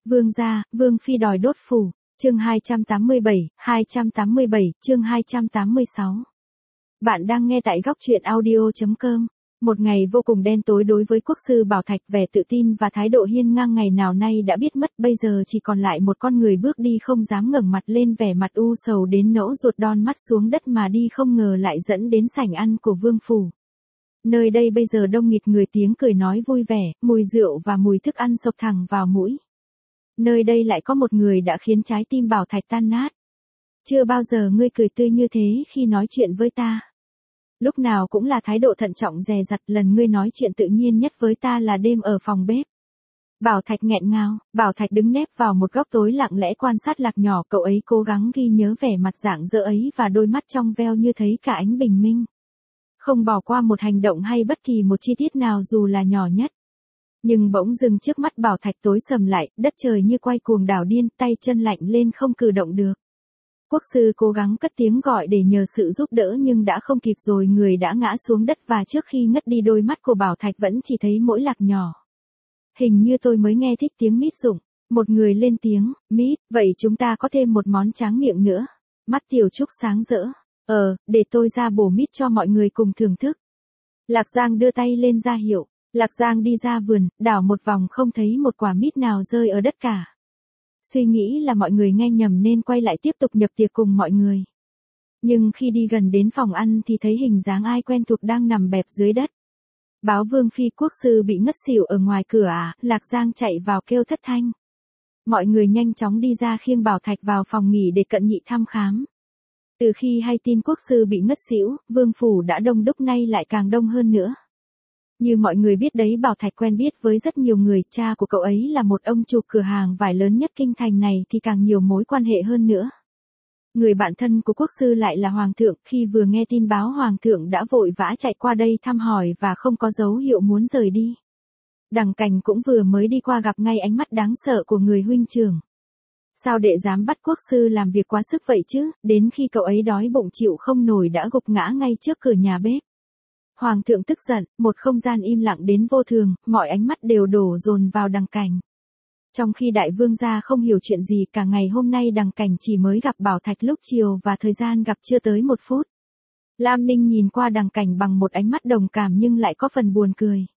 Vương gia, Vương phi đòi đốt phủ. Chương 287, chương 286. Bạn đang nghe tại góc truyện audio.com. Một ngày vô cùng đen tối đối với quốc sư Bảo Thạch, vẻ tự tin và thái độ hiên ngang ngày nào nay đã biết mất, bây giờ chỉ còn lại một con người bước đi không dám ngẩng mặt lên, vẻ mặt u sầu đến nỗi ruột đon mắt xuống đất mà đi, không ngờ lại dẫn đến sảnh ăn của vương phủ. Nơi đây bây giờ đông nghịt người, tiếng cười nói vui vẻ, mùi rượu và mùi thức ăn xộc thẳng vào mũi. Nơi đây lại có một người đã khiến trái tim Bảo Thạch tan nát. Chưa bao giờ ngươi cười tươi như thế khi nói chuyện với ta. Lúc nào cũng là thái độ thận trọng dè dặt, lần ngươi nói chuyện tự nhiên nhất với ta là đêm ở phòng bếp. Bảo Thạch nghẹn ngào, Bảo Thạch đứng nép vào một góc tối lặng lẽ quan sát Lạc nhỏ, cậu ấy cố gắng ghi nhớ vẻ mặt rạng rỡ ấy và đôi mắt trong veo như thấy cả ánh bình minh. Không bỏ qua một hành động hay bất kỳ một chi tiết nào dù là nhỏ nhất. Nhưng bỗng dưng trước mắt Bảo Thạch tối sầm lại, đất trời như quay cuồng đảo điên, tay chân lạnh lên không cử động được. Quốc sư cố gắng cất tiếng gọi để nhờ sự giúp đỡ nhưng đã không kịp rồi, người đã ngã xuống đất và trước khi ngất đi đôi mắt của Bảo Thạch vẫn chỉ thấy mỗi Lạc nhỏ. Hình như tôi mới nghe thích tiếng mít rụng. Một người lên tiếng, mít, vậy chúng ta có thêm một món tráng miệng nữa. Mắt Tiểu Trúc sáng rỡ. Để tôi ra bổ mít cho mọi người cùng thưởng thức. Lạc Giang đưa tay lên ra hiệu. Lạc Giang đi ra vườn, đảo một vòng không thấy một quả mít nào rơi ở đất cả. Suy nghĩ là mọi người nghe nhầm nên quay lại tiếp tục nhập tiệc cùng mọi người. Nhưng khi đi gần đến phòng ăn thì thấy hình dáng ai quen thuộc đang nằm bẹp dưới đất. Báo Vương phi quốc sư bị ngất xỉu ở ngoài cửa à? Lạc Giang chạy vào kêu thất thanh. Mọi người nhanh chóng đi ra khiêng Bảo Thạch vào phòng nghỉ để cận nhị thăm khám. Từ khi hay tin quốc sư bị ngất xỉu, vương phủ đã đông đúc, nay lại càng đông hơn nữa. Như mọi người biết đấy, Bảo Thạch quen biết với rất nhiều người, cha của cậu ấy là một ông chủ cửa hàng vải lớn nhất kinh thành này thì càng nhiều mối quan hệ hơn nữa. Người bạn thân của quốc sư lại là hoàng thượng, khi vừa nghe tin báo hoàng thượng đã vội vã chạy qua đây thăm hỏi và không có dấu hiệu muốn rời đi. Đằng Cảnh cũng vừa mới đi qua gặp ngay ánh mắt đáng sợ của người huynh trưởng. Sao đệ dám bắt quốc sư làm việc quá sức vậy chứ, đến khi cậu ấy đói bụng chịu không nổi đã gục ngã ngay trước cửa nhà bếp. Hoàng thượng tức giận, một không gian im lặng đến vô thường, mọi ánh mắt đều đổ dồn vào Đằng Cảnh. Trong khi đại vương gia không hiểu chuyện gì, cả ngày hôm nay Đằng Cảnh chỉ mới gặp Bảo Thạch lúc chiều và thời gian gặp chưa tới 1 phút. Lam Ninh nhìn qua Đằng Cảnh bằng một ánh mắt đồng cảm nhưng lại có phần buồn cười.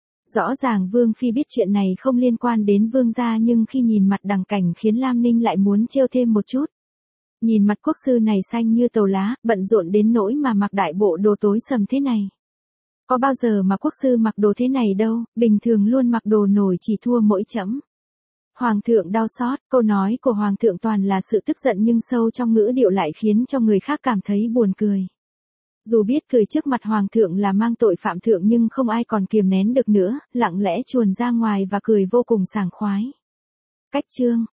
Rõ ràng Vương phi biết chuyện này không liên quan đến vương gia nhưng khi nhìn mặt Đằng Cảnh khiến Lam Ninh lại muốn trêu thêm một chút. Nhìn mặt quốc sư này xanh như tàu lá, bận rộn đến nỗi mà mặc đại bộ đồ tối sầm thế này. Có bao giờ mà quốc sư mặc đồ thế này đâu, bình thường luôn mặc đồ nổi chỉ thua mỗi chẫm. Hoàng thượng đau xót, câu nói của hoàng thượng toàn là sự tức giận nhưng sâu trong ngữ điệu lại khiến cho người khác cảm thấy buồn cười. Dù biết cười trước mặt hoàng thượng là mang tội phạm thượng nhưng không ai còn kiềm nén được nữa, lặng lẽ chuồn ra ngoài và cười vô cùng sảng khoái. Cách chương,